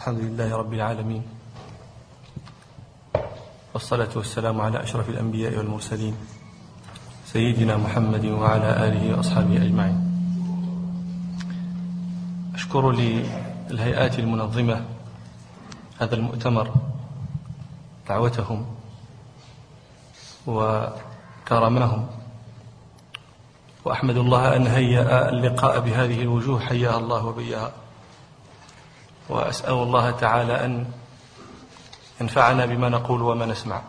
الحمد لله رب العالمين، والصلاة والسلام على أشرف الأنبياء والمرسلين سيدنا محمد وعلى آله وأصحابه أجمعين. أشكر للهيئات المنظمة هذا المؤتمر دعوتهم وكرمهم، وأحمد الله أن هيأ اللقاء بهذه الوجوه حياها الله وبيها، وأسأل الله تعالى أن ينفعنا بما نقول وما نسمع.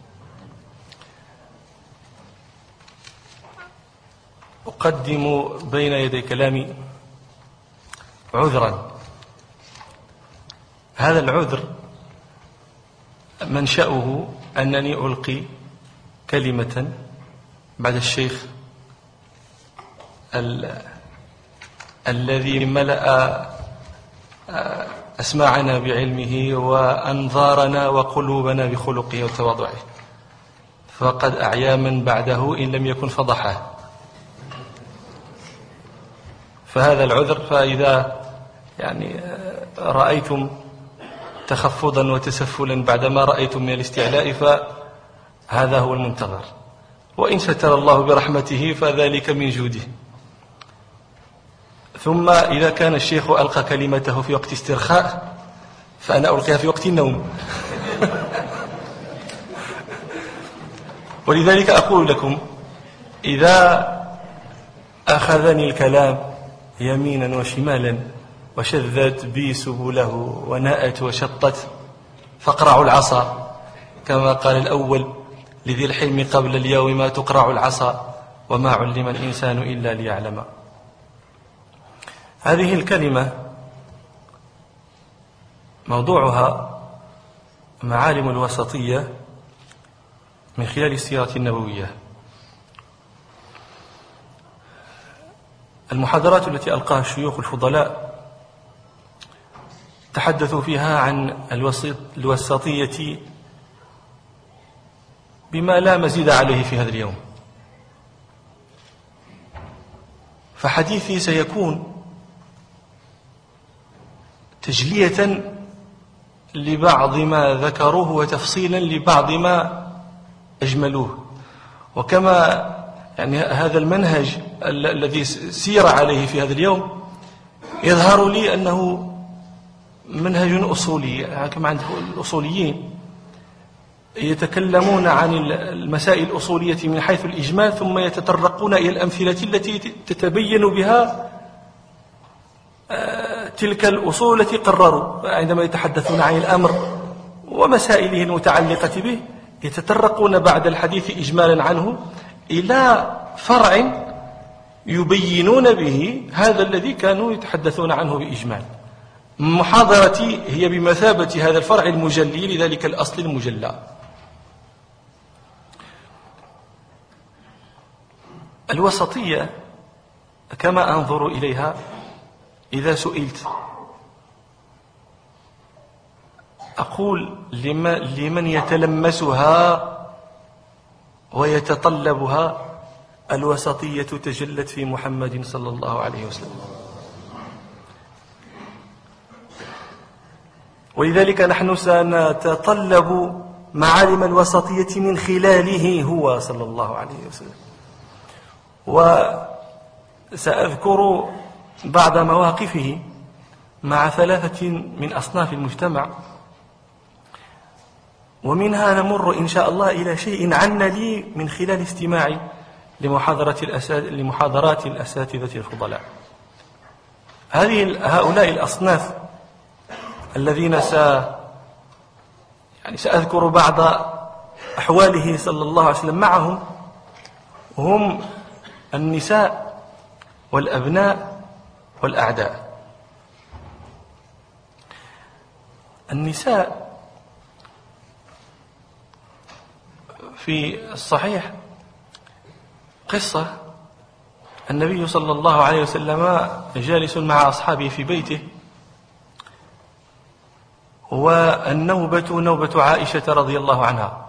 أقدم بين يدي كلامي عذرا. هذا العذر منشأه أنني ألقي كلمة بعد الشيخ الذي ملأ أسماعنا بعلمه وأنظارنا وقلوبنا بخلقه وتواضعه، فقد أعيا من بعده إن لم يكن فضحه. فهذا العذر، فإذا رأيتم تخفضا وتسفلا بعدما رأيتم من الاستعلاء فهذا هو المنتظر، وإن ستر الله برحمته فذلك من جوده. ثم إذا كان الشيخ ألقى كلمته في وقت استرخاء فأنا ألقيها في وقت النوم. ولذلك أقول لكم: إذا أخذني الكلام يمينا وشمالا وشذت بي سبله وناءت وشطت فاقرعوا العصا، كما قال الأول لذي الحلم قبل اليوم: ما تقرع العصا وما علم الإنسان إلا ليعلم. هذه الكلمة موضوعها معالم الوسطية من خلال السيرة النبوية. المحاضرات التي ألقاها الشيوخ الفضلاء تحدثوا فيها عن الوسطية بما لا مزيد عليه في هذا اليوم، فحديثي سيكون تجلية لبعض ما ذكروه وتفصيلا لبعض ما أجملوه. وكما هذا المنهج الذي سير عليه في هذا اليوم يظهر لي أنه منهج أصولي، كما عند الأصوليين يتكلمون عن المسائل الأصولية من حيث الإجمال، ثم يتطرقون إلى الأمثلة التي تتبين بها تلك الأصول التي قرروا. عندما يتحدثون عن الأمر ومسائله المتعلقة به يتطرقون بعد الحديث إجمالا عنه إلى فرع يبينون به هذا الذي كانوا يتحدثون عنه بإجمال. محاضرتي هي بمثابة هذا الفرع المجلي لذلك الأصل المجلى. الوسطية كما أنظر إليها، إذا سئلت أقول لمن يتلمسها ويتطلبها: الوسطية تجلت في محمد صلى الله عليه وسلم. ولذلك نحن سنتطلب معالم الوسطية من خلاله هو صلى الله عليه وسلم. وسأذكر بعض مواقفه مع 3 من أصناف المجتمع، ومنها نمر إن شاء الله إلى شيء عن لي من خلال استماعي لمحاضرات الأساتذة الفضلاء. هؤلاء الأصناف الذين سأذكر بعض أحواله صلى الله عليه وسلم معهم، هم النساء والأبناء والأعداء. النساء في الصحيح قصة: النبي صلى الله عليه وسلم جالس مع أصحابه في بيته، والنوبة نوبة عائشة رضي الله عنها،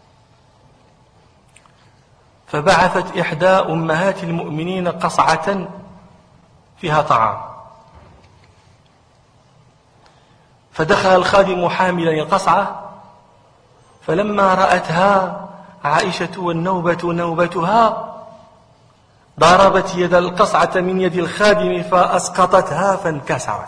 فبعثت إحدى أمهات المؤمنين قصعة فيها طعام، فدخل الخادم حاملا القصعة، فلما رأتها عائشة والنوبة نوبتها ضربت يد القصعة من يد الخادم فأسقطتها فانكسرت.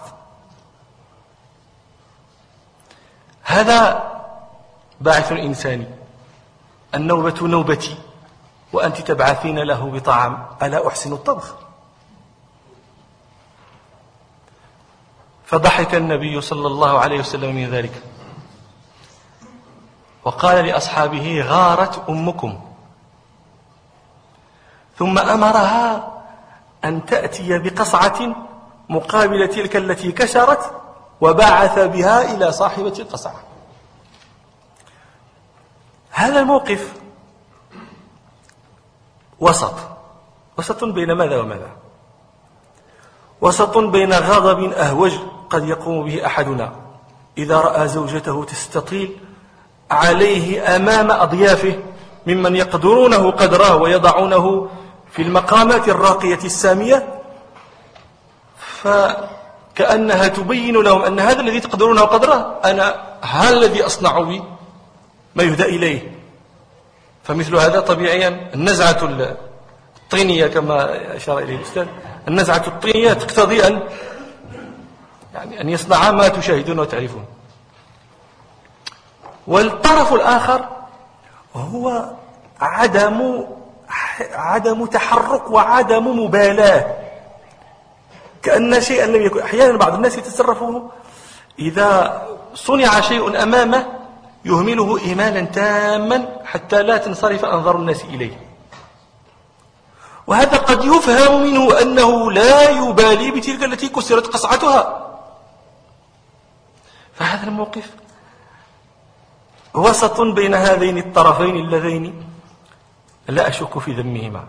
هذا باعث إنساني، النوبة نوبتي وأنت تبعثين له بطعام، ألا أحسن الطبخ؟ فضحك النبي صلى الله عليه وسلم من ذلك، وقال لأصحابه: غارت أمكم. ثم أمرها أن تأتي بقصعة مقابل تلك التي كسرت، وبعث بها إلى صاحبة القصعة. هذا الموقف وسط بين ماذا وماذا؟ وسط بين غضب أهوج قد يقوم به أحدنا إذا رأى زوجته تستطيل عليه أمام أضيافه ممن يقدرونه قدره ويضعونه في المقامات الراقية السامية، فكأنها تبين لهم أن هذا الذي تقدرونه قدره أنا الذي أصنع بي ما يهدى إليه. فمثل هذا طبيعيا النزعة الطينية كما أشار إليه الأستاذ، النزعة الطينية تقتضي أن يصنع ما تشاهدون وتعرفون. والطرف الآخر هو عدم تحرك وعدم مبالاة، كأن شيئا لم يكن. أحيانا بعض الناس يتصرفون إذا صنع شيء أمامه يهمله إهمالا تاما حتى لا تنصرف أنظار الناس إليه، وهذا قد يفهم منه أنه لا يبالي بتلك التي كسرت قصعتها. فهذا الموقف وسط بين هذين الطرفين اللذين لا أشك في ذمهما.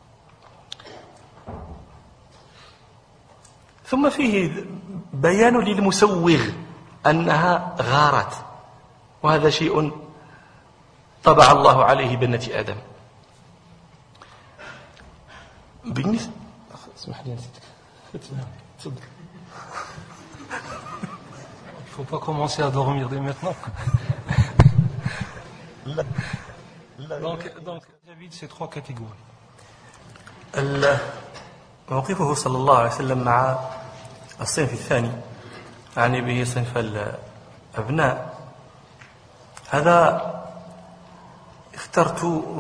ثم فيه بيان للمسوغ أنها غارت، وهذا شيء طبع الله عليه بنة آدم. بالنسبة اسمح لي تفضل. Il ne faut pas commencer à dormir dès maintenant. Donc j'invite ces trois catégories. موقفه صلى الله عليه وسلم مع الصنف الثاني، يعني به صنف الأبناء، هذا اخترت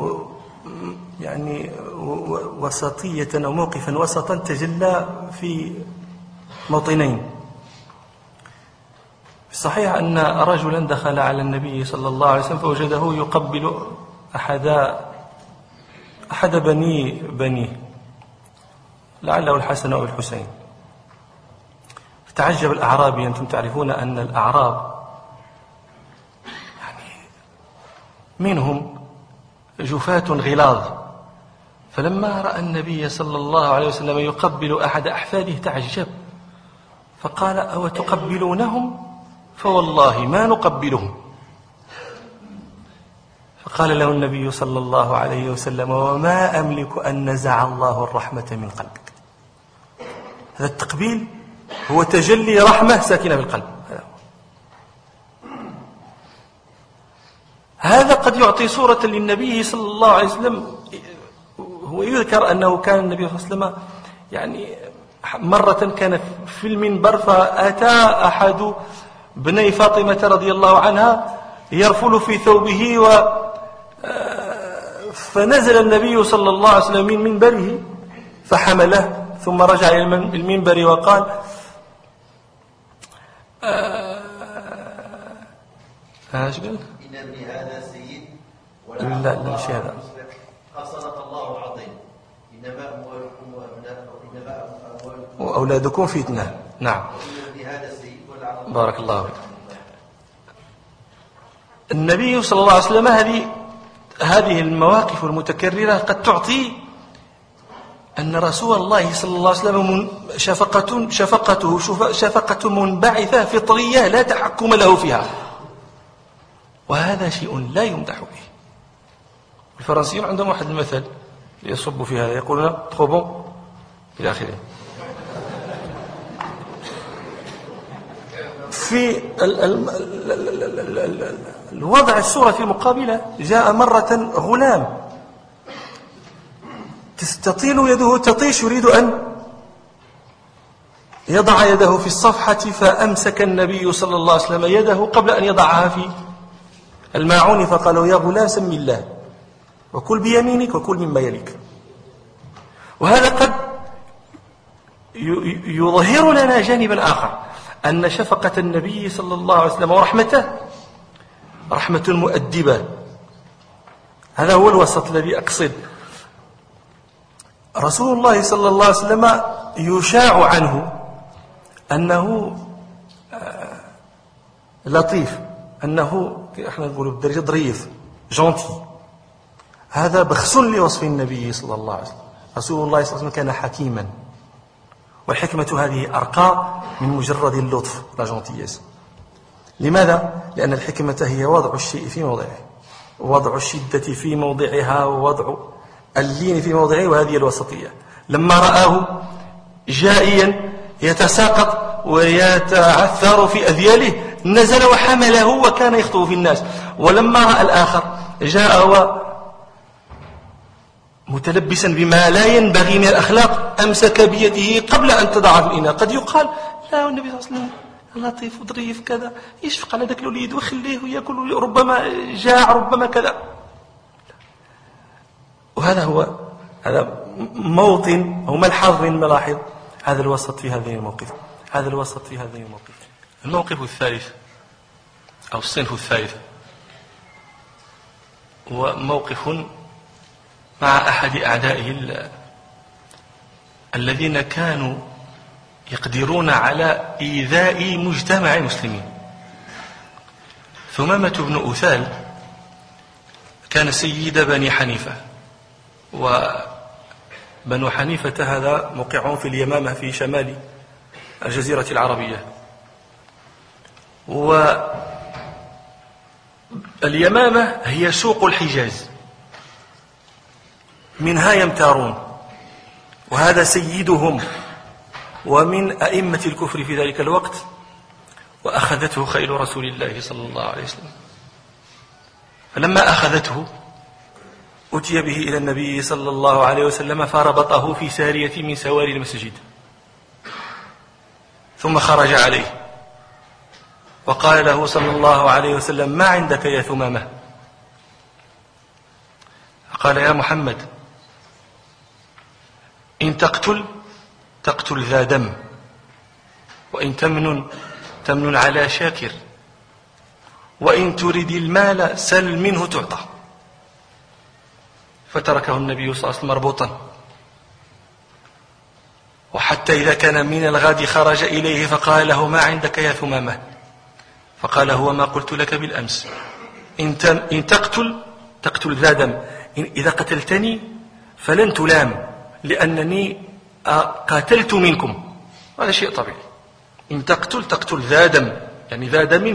يعني وسطية أو موقفا وسطا تجلى في موطنين. صحيح أن رجلا دخل على النبي صلى الله عليه وسلم فوجده يقبل أحد بنيه لعله الحسن أو الحسين، فتعجب الأعرابي. أنتم تعرفون أن الأعراب يعني منهم جفاة غلاظ، فلما رأى النبي صلى الله عليه وسلم يقبل أحد أحفاده تعجب، فقال: أو تقبلونهم؟ فوالله ما نقبلهم. فقال له النبي صلى الله عليه وسلم: وما أملك أن نزع الله الرحمة من قلبك. هذا التقبيل هو تجلي رحمة ساكنة في القلب. هذا قد يعطي صورة للنبي صلى الله عليه وسلم. هو يذكر أنه كان النبي صلى الله عليه وسلم يعني مرة كان في المنبر، فأتى أحد بني فاطمة رضي الله عنها يرفل في ثوبه، فنزل النبي صلى الله عليه وسلم من منبره فحمله، ثم رجع إلى المنبر وقال: إن ابن هذا سيد ولا لا شيء هذا صدق الله العظيم، إنما أموالكم وأولادكم فتنة. نعم، بارك الله فيك. النبي صلى الله عليه وسلم هذه المواقف المتكررة قد تعطي أن رسول الله صلى الله عليه وسلم شفقته شفقة منبعثة فطرية لا تحكم له فيها، وهذا شيء لا يمدح به. الفرنسيون عندهم واحد المثل يصب في هذا، يقولون trop bon إلى آخره. في الوضع الصورة المقابلة جاء مرة غلام تستطيل يده تطيش يريد أن يضع يده في الصفحة، فأمسك النبي صلى الله عليه وسلم يده قبل أن يضعها في الماعون فقالوا يا غلام سم الله وكل بيمينك وكل مما يليك. وهذا قد يظهر لنا جانبا آخر، أن شفقة النبي صلى الله عليه وسلم ورحمته رحمة مؤدبة. هذا هو الوسط الذي أقصد. رسول الله صلى الله عليه وسلم يشاع عنه أنه لطيف، أنه احنا نقول بالدرجة ظريف جونتي. هذا بخس لوصف النبي صلى الله عليه وسلم. رسول الله صلى الله عليه وسلم كان حكيما، والحكمة هذه أرقى من مجرد اللطف لا جونتيس. لماذا؟ لأن الحكمة هي وضع الشيء في موضعه، وضع الشدة في موضعها، ووضع اللين في موضعه، وهذه الوسطية. لما رآه جائيا يتساقط ويتعثر في أذياله نزل وحمله وكان يخطو في الناس. ولما رأى الآخر جاء متلبسا بما لا ينبغي من الأخلاق أمسك بيده قبل أن تضع في الإناء. قد يقال لا، النبي صلى الله عليه وسلم لطيف وظريف كذا، يشفق على ذاك الوليد وخليه يأكل، ربما جاع ربما كذا. وهذا هذا موطن أو ملحظ من ملاحظ هذا الوسط في هذه الموقف. الموقف الثالث أو الصنف الثالث هو موقف مع أحد أعدائه الذين كانوا يقدرون على إيذاء مجتمع المسلمين. ثمامة بن أثال كان سيد بني حنيفة، وبنو حنيفة هذا موقعهم في اليمامة في شمال الجزيرة العربية. واليمامة هي سوق الحجاز، منها يمتارون، وهذا سيدهم ومن أئمة الكفر في ذلك الوقت. وأخذته خيل رسول الله صلى الله عليه وسلم، فلما أخذته أتي به إلى النبي صلى الله عليه وسلم فربطه في سارية من سواري المسجد، ثم خرج عليه وقال له صلى الله عليه وسلم ما عندك يا ثمامة؟ قال يا محمد إن تقتل ذا دم، وإن تمنن على شاكر، وإن تريد المال سل منه تعطى. فتركه النبي صلى الله عليه وسلم مربوطا، وحتى إذا كان من الغد خرج إليه فقال له ما عندك يا ثمامة؟ فقال هو ما قلت لك بالأمس، إن تقتل ذا دم، إذا قتلتني فلن تلام لأنني قاتلت منكم، هذا شيء طبيعي. إن تقتل ذا دم، يعني ذا دم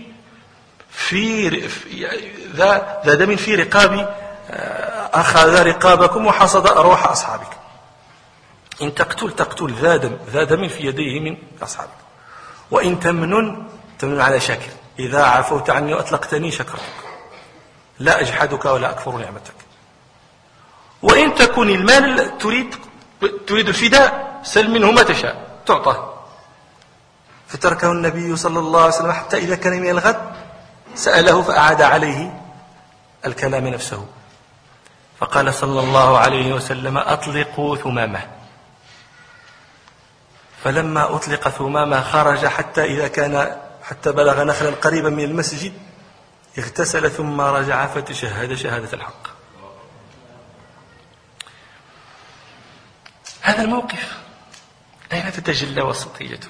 ذا دم في رقابي، أخذ رقابكم وحصد أرواح أصحابك. إن تقتل ذا دم في يديه من أصحابك. وإن تمنن على شاكر، إذا عفوت عني وأطلقتني شكرتك، لا أجحدك ولا أكفر نعمتك. وإن تكن المال تريد الفداء سل منه ما تشاء تعطى. فتركه النبي صلى الله عليه وسلم حتى إذا كان من الغد سأله فأعاد عليه الكلام نفسه، فقال صلى الله عليه وسلم أطلقوا ثمامة. فلما أطلق ثمامة خرج حتى بلغ نخلا قريبا من المسجد، اغتسل ثم رجع فتشهد شهادة الحق. هذا الموقف أين تتجلى وسطيته؟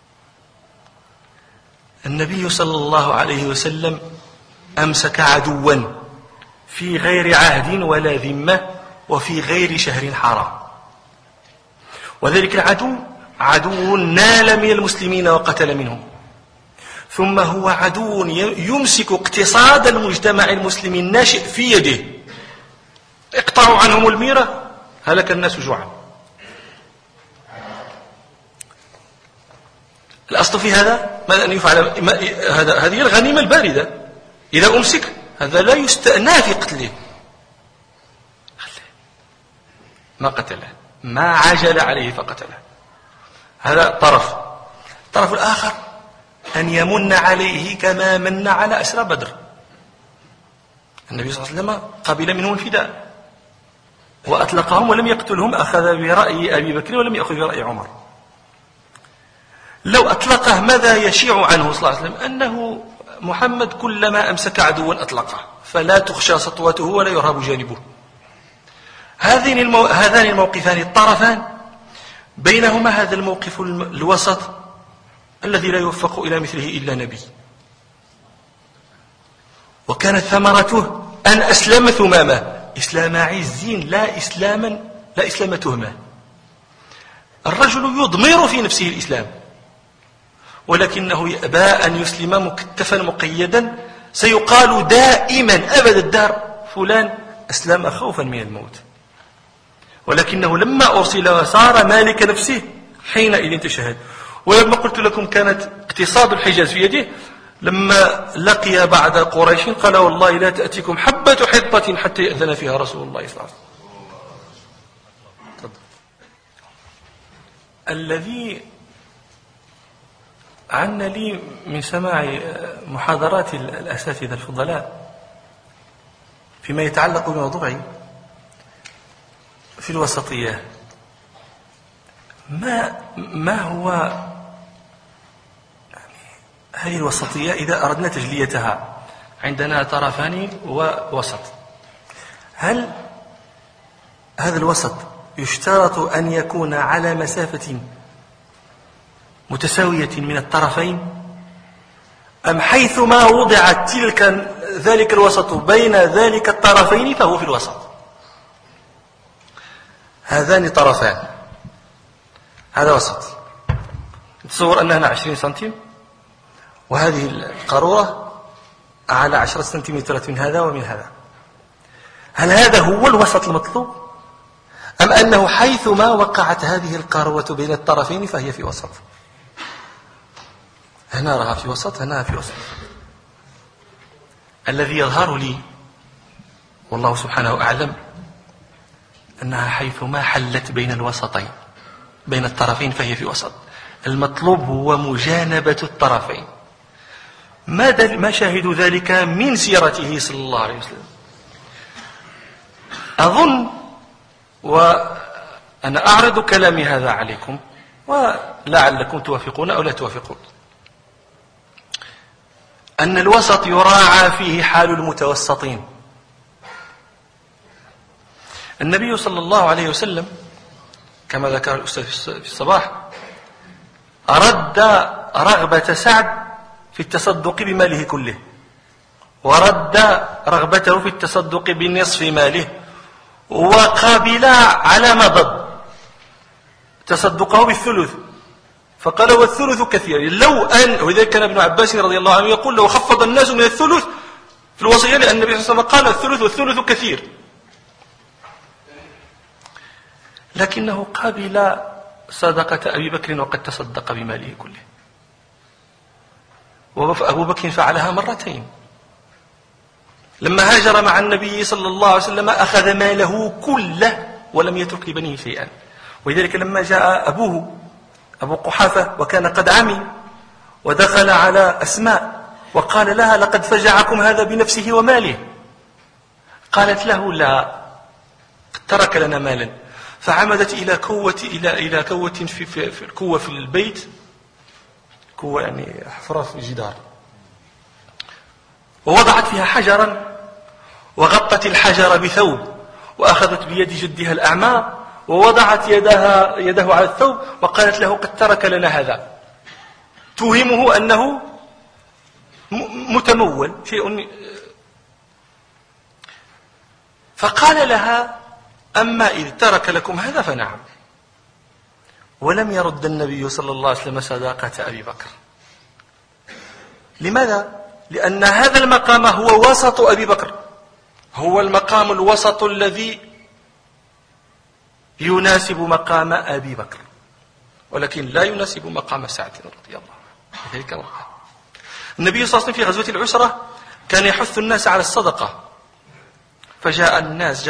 النبي صلى الله عليه وسلم أمسك عدوا في غير عهد ولا ذمة وفي غير شهر حرام، وذلك عدو نال من المسلمين وقتل منهم، ثم هو عدو يمسك اقتصاد المجتمع المسلمي الناشئ في يده. اقطعوا عنهم الميرة هلك الناس جوعا. الأصل في هذا ماذا أن يفعل؟ هذه الغنيمة الباردة إذا أمسك هذا لا يستأنى في قتله، ما قتله، ما عجل عليه فقتله. هذا طرف. الطرف الآخر أن يمن عليه كما من على أسرى بدر. النبي صلى الله عليه وسلم قبل منهم الفداء وأطلقهم ولم يقتلهم، أخذ برأي أبي بكر ولم يأخذ برأي عمر. لو أطلقه ماذا يشيع عنه صلى الله عليه وسلم؟ أنه محمد كلما أمسك عدوا أطلقه، فلا تخشى سطوته ولا يرهب جانبه. هذان الموقفان الطرفان، بينهما هذا الموقف الوسط الذي لا يوفق إلى مثله إلا نبي. وكانت ثمرته أن أسلم ثمامة إسلام عز لا إسلام تهمة. الرجل يضمر في نفسه الإسلام ولكنه يأبى أن يسلم مكتفا مقيدا، سيقال دائما أبد الدار فلان أسلم خوفا من الموت، ولكنه لما أرسل وصار مالك نفسه حينئذ تشهد. ولما قلت لكم كانت اقتصاد الحجاز في يده، لما لقي بعد قريش قال والله لا تأتيكم حبة حطة حتى يأذن فيها رسول الله صلى الله عليه وسلم. الذي عنا لي من سماع محاضرات الأساتذة الفضلاء فيما يتعلق بموضوعي في الوسطية، ما هو هذه الوسطية إذا أردنا تجليتها؟ عندنا طرفان ووسط. هل هذا الوسط يشترط أن يكون على مسافة متساوية من الطرفين، أم حيثما وضعت ذلك الوسط بين ذلك الطرفين فهو في الوسط؟ هذان طرفان، هذا وسط. تصور أن هنا 20 سنتيم وهذه القارورة على 10 سنتيمترات من هذا ومن هذا. هل هذا هو الوسط المطلوب، أم أنه حيثما وقعت هذه القارورة بين الطرفين فهي في وسط؟ هنا راها في وسط، هنا في وسط. الذي يظهر لي والله سبحانه أعلم أنها حيثما حلت بين الوسطين بين الطرفين فهي في وسط. المطلوب هو مجانبة الطرفين. ما شاهد ذلك من سيرته صلى الله عليه وسلم؟ أظن وأنا أعرض كلامي هذا عليكم ولعلكم توافقون أو لا توافقون، أن الوسط يراعى فيه حال المتوسطين. النبي صلى الله عليه وسلم كما ذكر الأستاذ في الصباح أرد رغبة سعد في التصدق بماله كله، ورد رغبته في التصدق بنصف ماله، وقابل على ما ضد تصدقه بالثلث، فقال والثلث كثير. لو أن ولذلك كان ابن عباس رضي الله عنه يقول لو خفض الناس من الثلث في الوصية، لأن النبي صلى الله عليه وسلم قال الثلث والثلث كثير، لكنه قابل صدقة أبي بكر وقد تصدق بماله كله. وأبو بكر فعلها مرتين. لما هاجر مع النبي صلى الله عليه وسلم أخذ ماله كله ولم يترك لبنيه شيئا. ولذلك لما جاء أبوه أبو قحافة وكان قد عمي ودخل على أسماء وقال لها لقد فجعكم هذا بنفسه وماله، قالت له لا، ترك لنا مالا. فعمدت إلى كوة في الكوة في البيت، كوة يعني حفرة في الجدار، ووضعت فيها حجرا وغطت الحجر بثوب، وأخذت بيد جدها الأعمى ووضعت يده على الثوب وقالت له قد ترك لنا هذا، توهمه أنه متمول شيء. فقال لها أما إذ ترك لكم هذا فنعم. ولم يرد النبي صلى الله عليه وسلم صداقة أبي بكر. لماذا؟ لأن هذا المقام هو وسط أبي بكر، هو المقام الوسط الذي يناسب مقام أبي بكر، ولكن لا يناسب مقام سعد رضي الله عنه. ذلك الوقت النبي صلى الله عليه وسلم في غزوة العسرة كان يحث الناس على الصدقة، فجاء الناس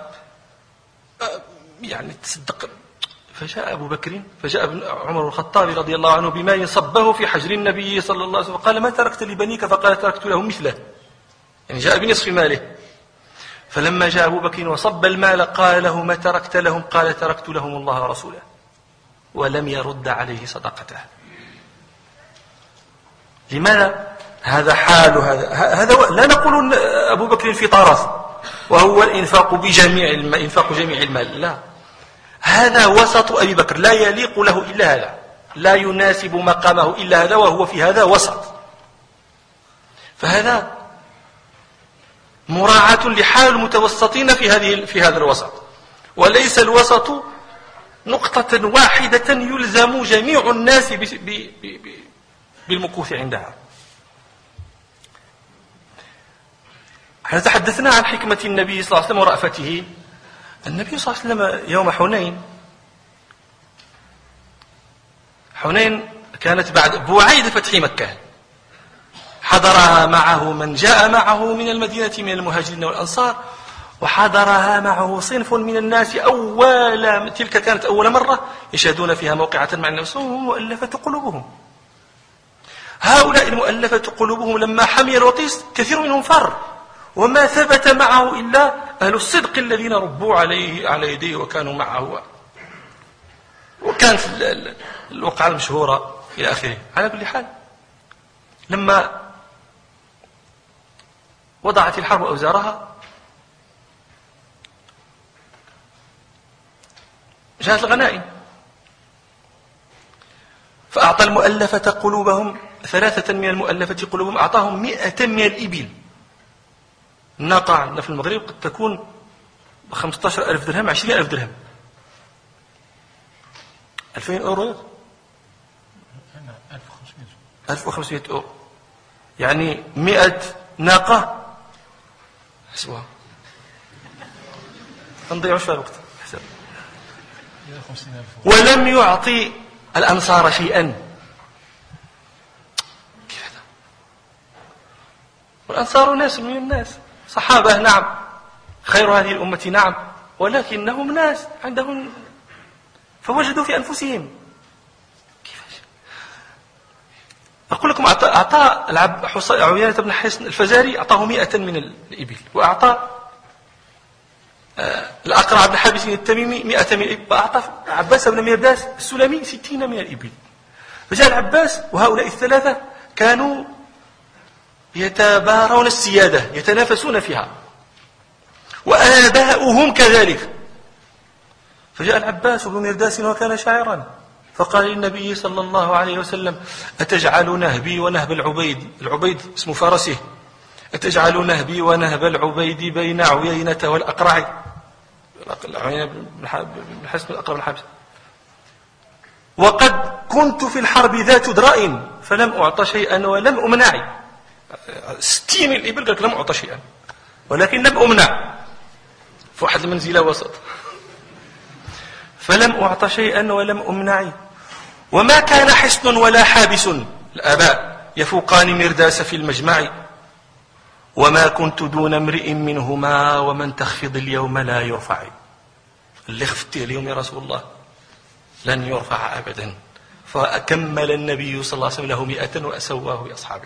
تصدق، فجاء أبو بكر، فجاء عمر الخطاب رضي الله عنه بماء صبه في حجر النبي صلى الله عليه وسلم، قال: ما تركت لبنيك؟ فقال: تركت لهم مثله، يعني جاء بنصف ماله. فلما جاء أبو بكر وصب المال قال له: ما تركت لهم؟ قال: تركت لهم الله ورسوله، ولم يرد عليه صدقته. لماذا؟ هذا حال هذا لا نقول أبو بكر في طرف وهو الإنفاق إنفاق جميع المال، لا، هذا وسط أبي بكر، لا يليق له إلا هذا، لا يناسب مقامه إلا هذا، وهو في هذا وسط. فهذا مراعاة لحال المتوسطين في هذا الوسط، وليس الوسط نقطة واحدة يلزم جميع الناس بالمكوث عندها. احنا تحدثنا عن حكمة النبي صلى الله عليه وسلم ورأفته. النبي صلى الله عليه وسلم يوم حنين كانت بعد بوعيد فتح مكة، حضرها معه من جاء معه من المدينة من المهاجرين والأنصار، وحضرها معه صنف من الناس تلك كانت أول مرة يشهدون فيها موقعة مع النفس، مؤلفة قلوبهم. هؤلاء المؤلفة قلوبهم لما حمي الوطيس كثير منهم فر، وما ثبت معه إلا أهل الصدق الذين ربوا على يديه وكانوا معه، وكانت الوقعة المشهورة إلى آخره. على كل حال، لما وضعت الحرب أوزارها جاءت الغنائم، فأعطى المؤلفة قلوبهم 3 من المؤلفة قلوبهم أعطاهم 100 من الإبل. الناقة عندنا في المغرب قد تكون 15,000 درهم، 20,000 درهم، 2000 أورو، 1500 أورو، يعني 100 ناقة حسبوها، نضيعوا شوية الوقت حسب. ولم يعطي الأنصار شيئا. كيف هذا؟ والأنصار ناس من الناس، صحابة نعم، خير هذه الأمة نعم، ولكنهم ناس عندهم، فوجدوا في أنفسهم. كيفاش؟ أقول لكم، أعطى عيينة بن حصن الفزاري أعطاه 100 من الإبل، وأعطى الأقرع بن حابس التميمي 100 من الإبل، وأعطى عباس بن مرداس السلمي 60 من الإبل. فجاء العباس، وهؤلاء الثلاثة كانوا يتبارون السيادة، يتنافسون فيها، وآباؤهم كذلك. فجاء العباس بن مرداس وكان شاعرا، فقال للنبي صلى الله عليه وسلم: أتجعل نهبي ونهب العبيد اسم فارسه، أتجعل نهبي ونهب العبيد بين عيينة والأقرع، عيينة بن حسن الأقرع بن حابس، وقد كنت في الحرب ذات درء فلم أعط شيئا ولم أمنع. 60 من الإبل قال لم أعطى شيئا ولكن لم أمنع، في واحد المنزلة وسط، فلم أعط شيئا ولم أمنع. وما كان حصن ولا حابس الآباء يفوقان مرداس في المجمع، وما كنت دون امرئ منهما ومن تخفض اليوم لا يرفع. اللي خفته اليوم يا رسول الله لن يرفع أبدا. فأكمل النبي صلى الله عليه وسلم له 100 وأسواه بأصحابه.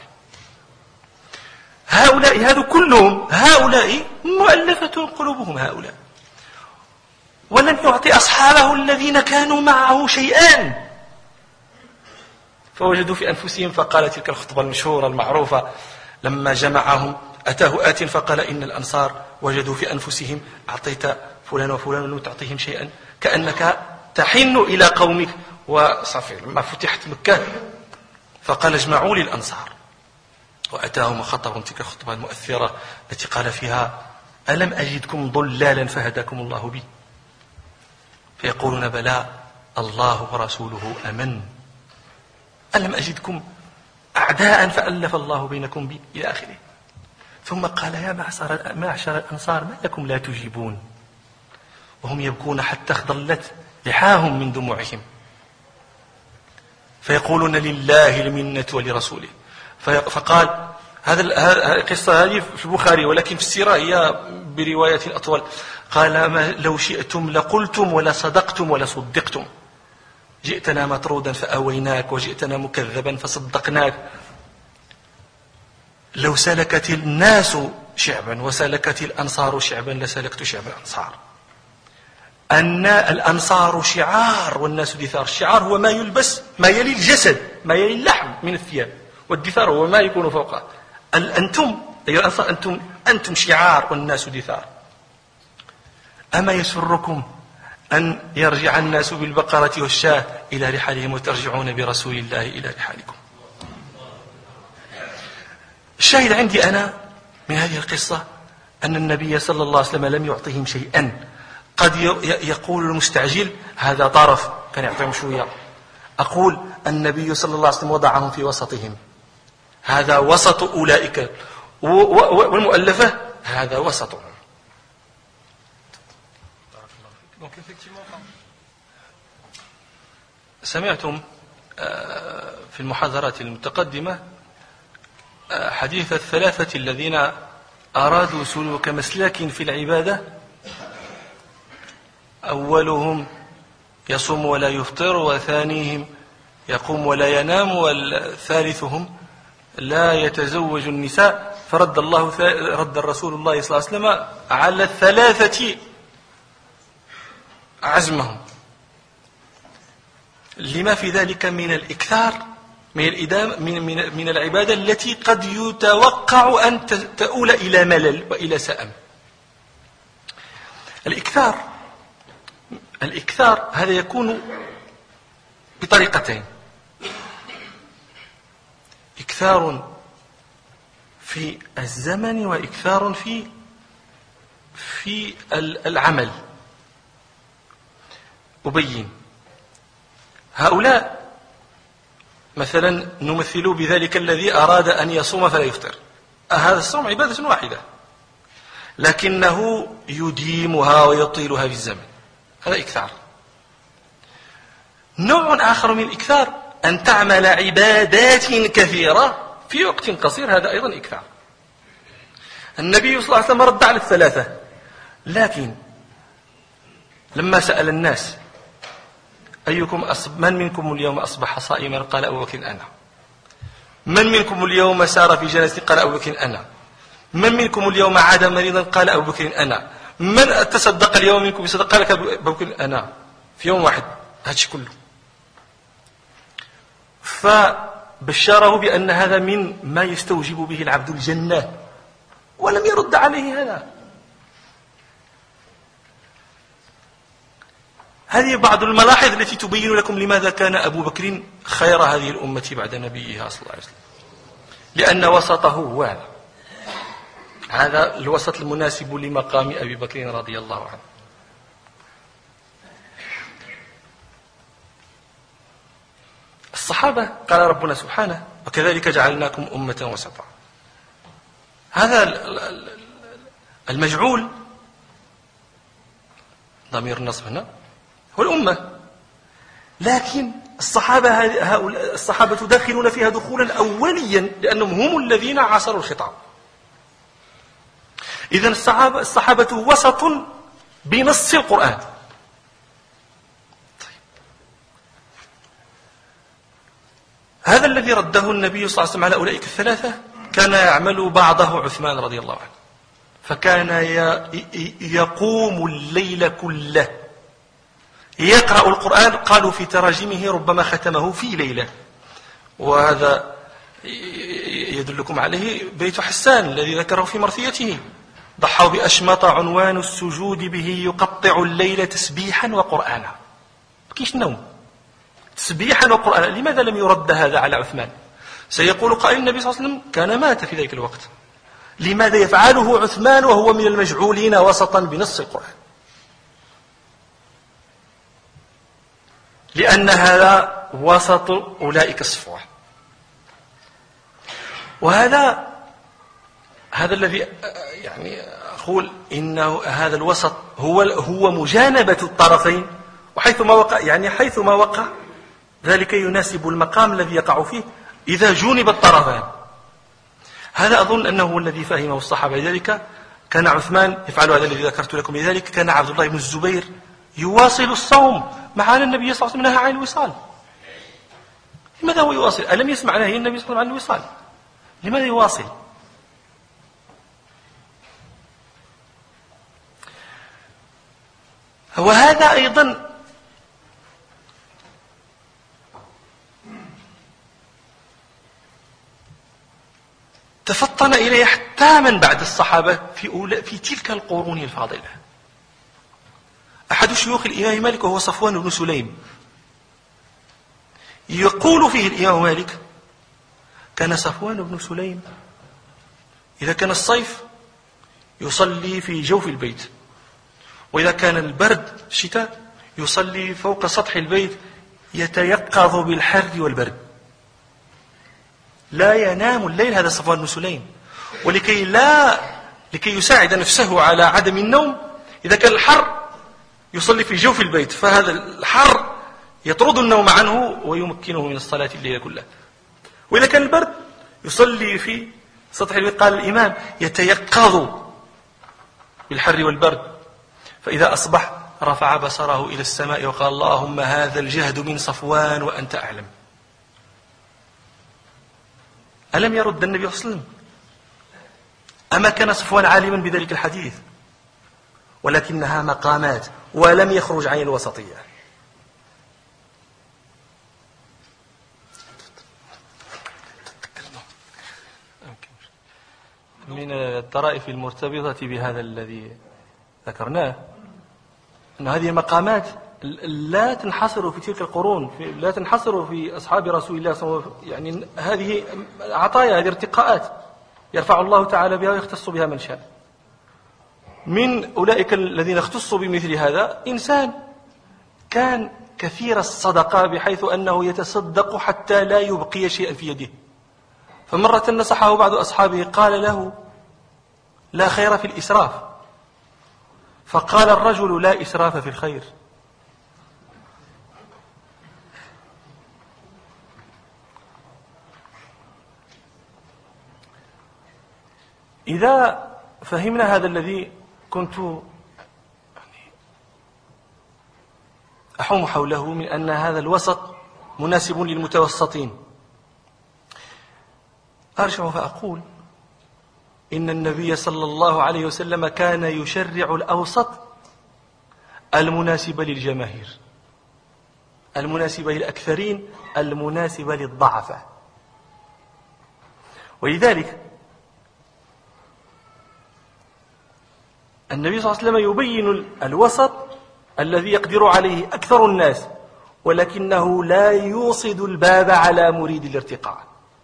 هؤلاء هذا كلهم هؤلاء مؤلفة قلوبهم هؤلاء، ولم يعطي أصحابه الذين كانوا معه شيئا، فوجدوا في أنفسهم. فقال تلك الخطبة المشهورة المعروفة لما جمعهم، أتاه آت فقال: إن الأنصار وجدوا في أنفسهم أعطيت فلان وفلان ولم تعطيهم شيئا، كأنك تحن إلى قومك. وصافي لما فتحت مكة فقال: اجمعوا لي الأنصار، وأتاهم خطب تلك الخطبة المؤثرة التي قال فيها: ألم أجدكم ضلالا فهداكم الله بي؟ فيقولون: بلى، الله ورسوله أمن. ألم أجدكم أعداء فألف الله بينكم بي، إلى آخره. ثم قال: يا معشر الأنصار، ما لكم لا تجيبون؟ وهم يبكون حتى اخضلت لحاهم من دموعهم. فيقولون لله المنة ولرسوله. فقال هذا القصة هذه في البخاري، ولكن في السيرة هي برواية أطول. قال ما لو شئتم لقلتم ولا صدقتم ولا صدقتم، جئتنا مطرودا فأويناك وجئتنا مكذبا فصدقناك. لو سلكت الناس شعبا وسلكت الأنصار شعبا لسلكت شعب الأنصار. أن الأنصار شعار والناس دثار. الشعار هو ما يلبس، ما يلي الجسد، ما يلي اللحم من الثياب، والدثار هو ما يكون فوقه. أنتم أيها الأنصار أنتم شعار والناس دثار. أما يسركم أن يرجع الناس بالبقرة والشاة إلى رحالهم وترجعون برسول الله إلى رحالكم؟ الشاهد عندي أنا من هذه القصة أن النبي صلى الله عليه وسلم لم يعطهم شيئا. قد يقول المستعجل هذا طرف، كان يعطيهم شوية. أقول النبي صلى الله عليه وسلم وضعهم في وسطهم، هذا وسط أولئك، والمؤلفة هذا وسطهم. سمعتم في المحاضرات المتقدمة حديث الثلاثة الذين أرادوا سلوك مسلك في العبادة. أولهم يصوم ولا يفطر، وثانيهم يقوم ولا ينام، والثالثهم لا يتزوج النساء. رد الرسول الله صلى الله عليه وسلم على الثلاثة عزمهم، لما في ذلك من الإكثار من العبادة التي قد يتوقع أن تؤول إلى ملل وإلى سأم. الإكثار هذا يكون بطريقتين: إكثار في الزمن وإكثار في العمل. أبين. هؤلاء مثلا نمثل بذلك الذي أراد أن يصوم فلا يفطر. هذا الصوم عبادة واحدة، لكنه يديمها ويطيلها في الزمن، هذا إكثار. نوع آخر من الإكثار أن تعمل عبادات كثيرة في وقت قصير، هذا أيضا إكثار. النبي صلى الله عليه وسلم رد على الثلاثة، لكن لما سأل الناس من منكم اليوم أصبح صائما؟ قال أبو بكر أنا. من منكم اليوم سار في جنازة؟ قال أبو بكر أنا. من منكم اليوم عاد مريضا؟ قال أبو بكر أنا. من تصدق اليوم منكم بصدقة؟ قال أبو بكر أنا. في يوم واحد هذا كله. فبشره بأن هذا من ما يستوجب به العبد الجنة، ولم يرد عليه هذا. هذه بعض الملاحظ التي تبين لكم لماذا كان أبو بكر خير هذه الأمة بعد نبيها صلى الله عليه وسلم، لأن وسطه هو هذا الوسط المناسب لمقام أبي بكر رضي الله عنه. الصحابة قال ربنا سبحانه: وكذلك جعلناكم أمة وسطا. هذا المجعول ضمير النصب هنا هو الأمة، لكن الصحابة داخلون فيها دخولا أوليا، لأنهم هم الذين عاصروا الخطاب. إذن الصحابة وسط بنص القرآن. هذا الذي رده النبي صلى الله عليه وسلم على أولئك الثلاثة كان يعمل بعضه عثمان رضي الله عنه، فكان يقوم الليل كله يقرأ القرآن. قالوا في تراجمه ربما ختمه في ليلة، وهذا يدلكم عليه بيت حسان الذي ذكره في مرثيته: ضحوا بأشمط عنوان السجود به يقطع الليل تسبيحا وقرآنا. كيش النوم تسبيحا وقرآنا. لماذا لم يرد هذا على عثمان؟ سيقول قائل: النبي صلى الله عليه وسلم كان مات في ذلك الوقت، لماذا يفعله عثمان وهو من المجعولين وسطا بنص القرآن؟ لأن هذا وسط أولئك الصفوة. وهذا الذي يعني أقول إنه هذا الوسط هو مجانبة الطرفين، وحيثما وقع ذلك يناسب المقام الذي يقع فيه إذا جونب الطرفان. هذا أظن أنه هو الذي فهمه الصحابة. لذلك كان عثمان يفعل هذا الذي ذكرت لكم. لذلك كان عبد الله بن الزبير يواصل الصوم مع أن النبي صلى الله عليه وسلم نهى عن الوصال. لماذا هو يواصل؟ ألم يسمع نهي النبي صلى الله عليه وسلم عن الوصال؟ لماذا يواصل؟ وهذا أيضا تفطن إليه حتى من بعد الصحابة في تلك القرون الفاضلة. أحد شيوخ الإمام مالك وهو صفوان بن سليم يقول فيه الإمام مالك: كان صفوان بن سليم إذا كان الصيف يصلي في جوف البيت، وإذا كان البرد الشتاء يصلي فوق سطح البيت يتيقظ بالحر والبرد، لا ينام الليل. هذا صفوان بن سليم. ولكي يساعد نفسه على عدم النوم، إذا كان الحر يصلي في جوف البيت، فهذا الحر يطرد النوم عنه ويمكنه من الصلاة الليل كلها. وإذا كان البرد يصلي في سطح البيت، قال الإمام، يتيقظ بالحر والبرد، فإذا أصبح رفع بصره إلى السماء وقال: اللهم هذا الجهد من صفوان وأنت أعلم. ألم يرد النبي صلى الله عليه وسلم؟ أما كان صفوان عالما بذلك الحديث؟ ولكنها مقامات ولم يخرج عن الوسطية. من الطرائف المرتبطة بهذا الذي ذكرناه أن هذه المقامات لا تنحصر في تلك القرون، لا تنحصر في أصحاب رسول الله صلى الله عليه وسلم. يعني هذه عطايا، هذه ارتقاءات يرفع الله تعالى بها ويختص بها من شاء. من أولئك الذين اختصوا بمثل هذا إنسان كان كثير الصدقة بحيث أنه يتصدق حتى لا يبقي شيئا في يده. فمرة نصحه بعض أصحابه قال له: لا خير في الإسراف. فقال الرجل: لا إسراف في الخير. إذا فهمنا هذا الذي كنت أحوم حوله من أن هذا الوسط مناسب للمتوسطين، أرجع فأقول إن النبي صلى الله عليه وسلم كان يشرع الأوسط المناسب للجماهير، المناسب للأكثرين، المناسب للضعفاء. ولذلك النبي صلى الله عليه وسلم يبين الوسط الذي يقدر عليه أكثر الناس، ولكنه لا يوصد الباب على مريد الارتقاء.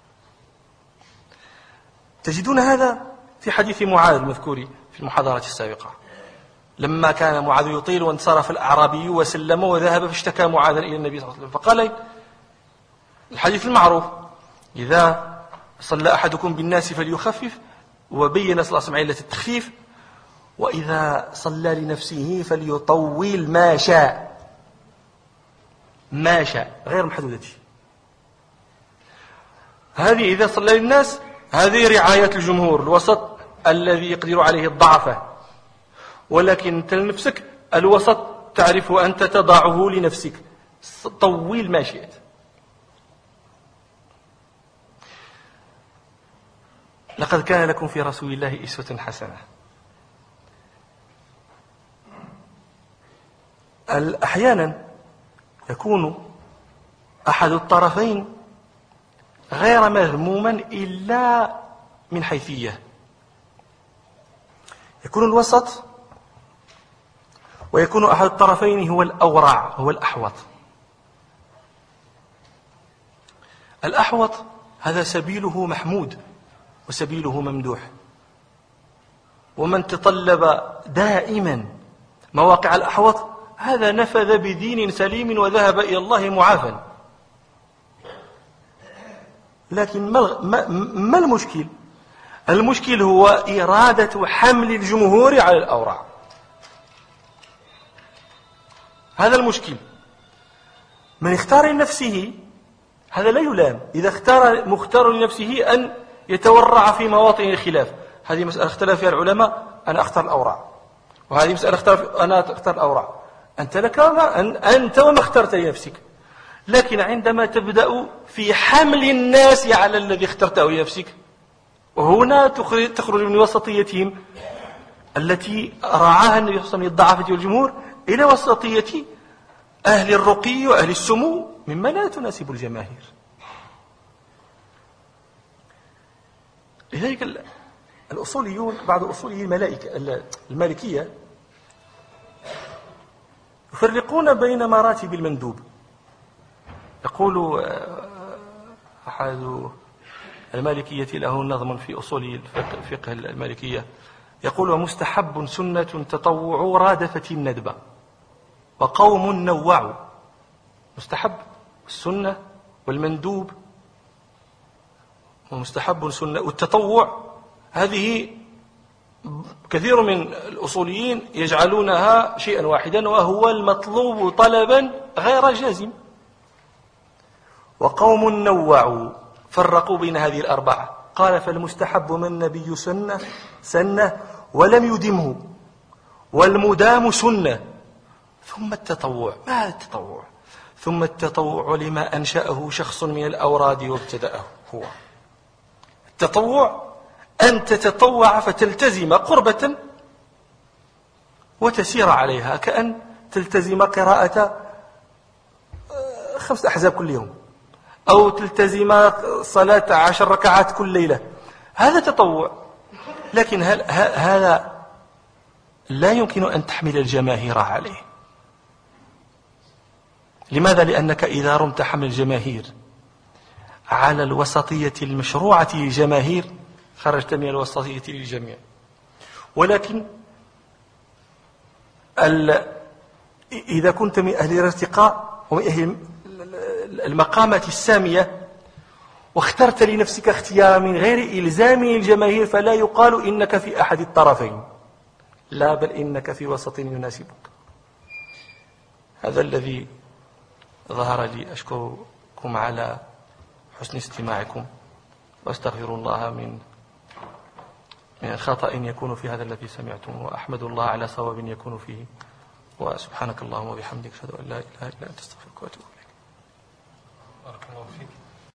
تجدون هذا في حديث معاذ المذكور في المحاضرة السابقة، لما كان معاذ يطيل وانصرف الأعرابي وسلم وذهب فاشتكى معاذ إلى النبي صلى الله عليه وسلم، فقال الحديث المعروف: إذا صلى أحدكم بالناس فليخفف، وبين صلى الله عليه وسلم علة التخفيف: وإذا صلى لنفسه فليطول ما شاء، ما شاء غير محدودة. هذه إذا صلى للناس هذه رعاية الجمهور، الوسط الذي يقدر عليه الضعفة. ولكن أنت لنفسك الوسط تعرف أنت تضعه لنفسك، طويل ما شئت. لقد كان لكم في رسول الله أسوة حسنة. أحيانا يكون أحد الطرفين غير مذموما إلا من حيثية، يكون الوسط، ويكون أحد الطرفين هو الأورع، هو الأحوط. الأحوط هذا سبيله محمود وسبيله ممدوح، ومن تطلب دائما مواقع الأحوط هذا نفذ بدين سليم وذهب إلى الله معافى. لكن ما المشكل؟ المشكل هو إرادة حمل الجمهور على الأورع، هذا المشكل. من اختار لنفسه هذا لا يلام. إذا اختار مختار لنفسه أن يتورع في مواطن الخلاف، هذه مسألة اختلف فيها العلماء، أنا أختار الأورع، وهذه مسألة أنا أختار الأورع. أنت وما اخترت لنفسك. لكن عندما تبدأ في حمل الناس على الذي اخترته لنفسك، وهنا تخرج من وسطيتهم التي رعاها النبي صلى الله عليه وسلم من الضعافة والجمهور إلى وسطية أهل الرقي وأهل السمو مما لا تناسب الجماهير. لذلك الأصوليون بعض أصولي المالكية يفرقون بين مراتب المندوب. يقول أحد المالكية له نظم في أصول الفقه المالكية، يقول: ومستحب سنة تطوع رادفة الندبة وقوم نوعوا. مستحب السنة والمندوب ومستحب سنة والتطوع، هذه كثير من الأصوليين يجعلونها شيئا واحدا، وهو المطلوب طلبا غير جازم. وقوم نوعوا فرقوا بين هذه الأربعة، قال: فالمستحب من النبي سنة ولم يدمه، والمدام سنة، ثم التطوع. ما هذا التطوع؟ ثم التطوع لما أنشأه شخص من الأوراد وابتدأه هو. التطوع أن تتطوع فتلتزم قربة وتسير عليها، كأن تلتزم قراءة 5 أحزاب كل يوم، أو تلتزم صلاة 10 ركعات كل ليلة. هذا تطوع. لكن هذا لا يمكن أن تحمل الجماهير عليه. لماذا؟ لأنك إذا رمت حمل الجماهير على الوسطية المشروعة للجماهير خرجت من الوسطية للجميع. ولكن إذا كنت من أهل الارتقاء ومن أهل المقامات السامية واخترت لنفسك اختيارا من غير إلزام الجماهير، فلا يقال إنك في أحد الطرفين، لا، بل إنك في وسط يناسبك. هذا الذي ظهر لي. أشكركم على حسن استماعكم، وأستغفر الله من خطأ يكون في هذا الذي سمعتم، وأحمد الله على صواب يكون فيه. وسبحانك اللهم وبحمدك أشهد أن لا إله إلا أنت أستغفرك وأتوب إليك. بارك الله فيك.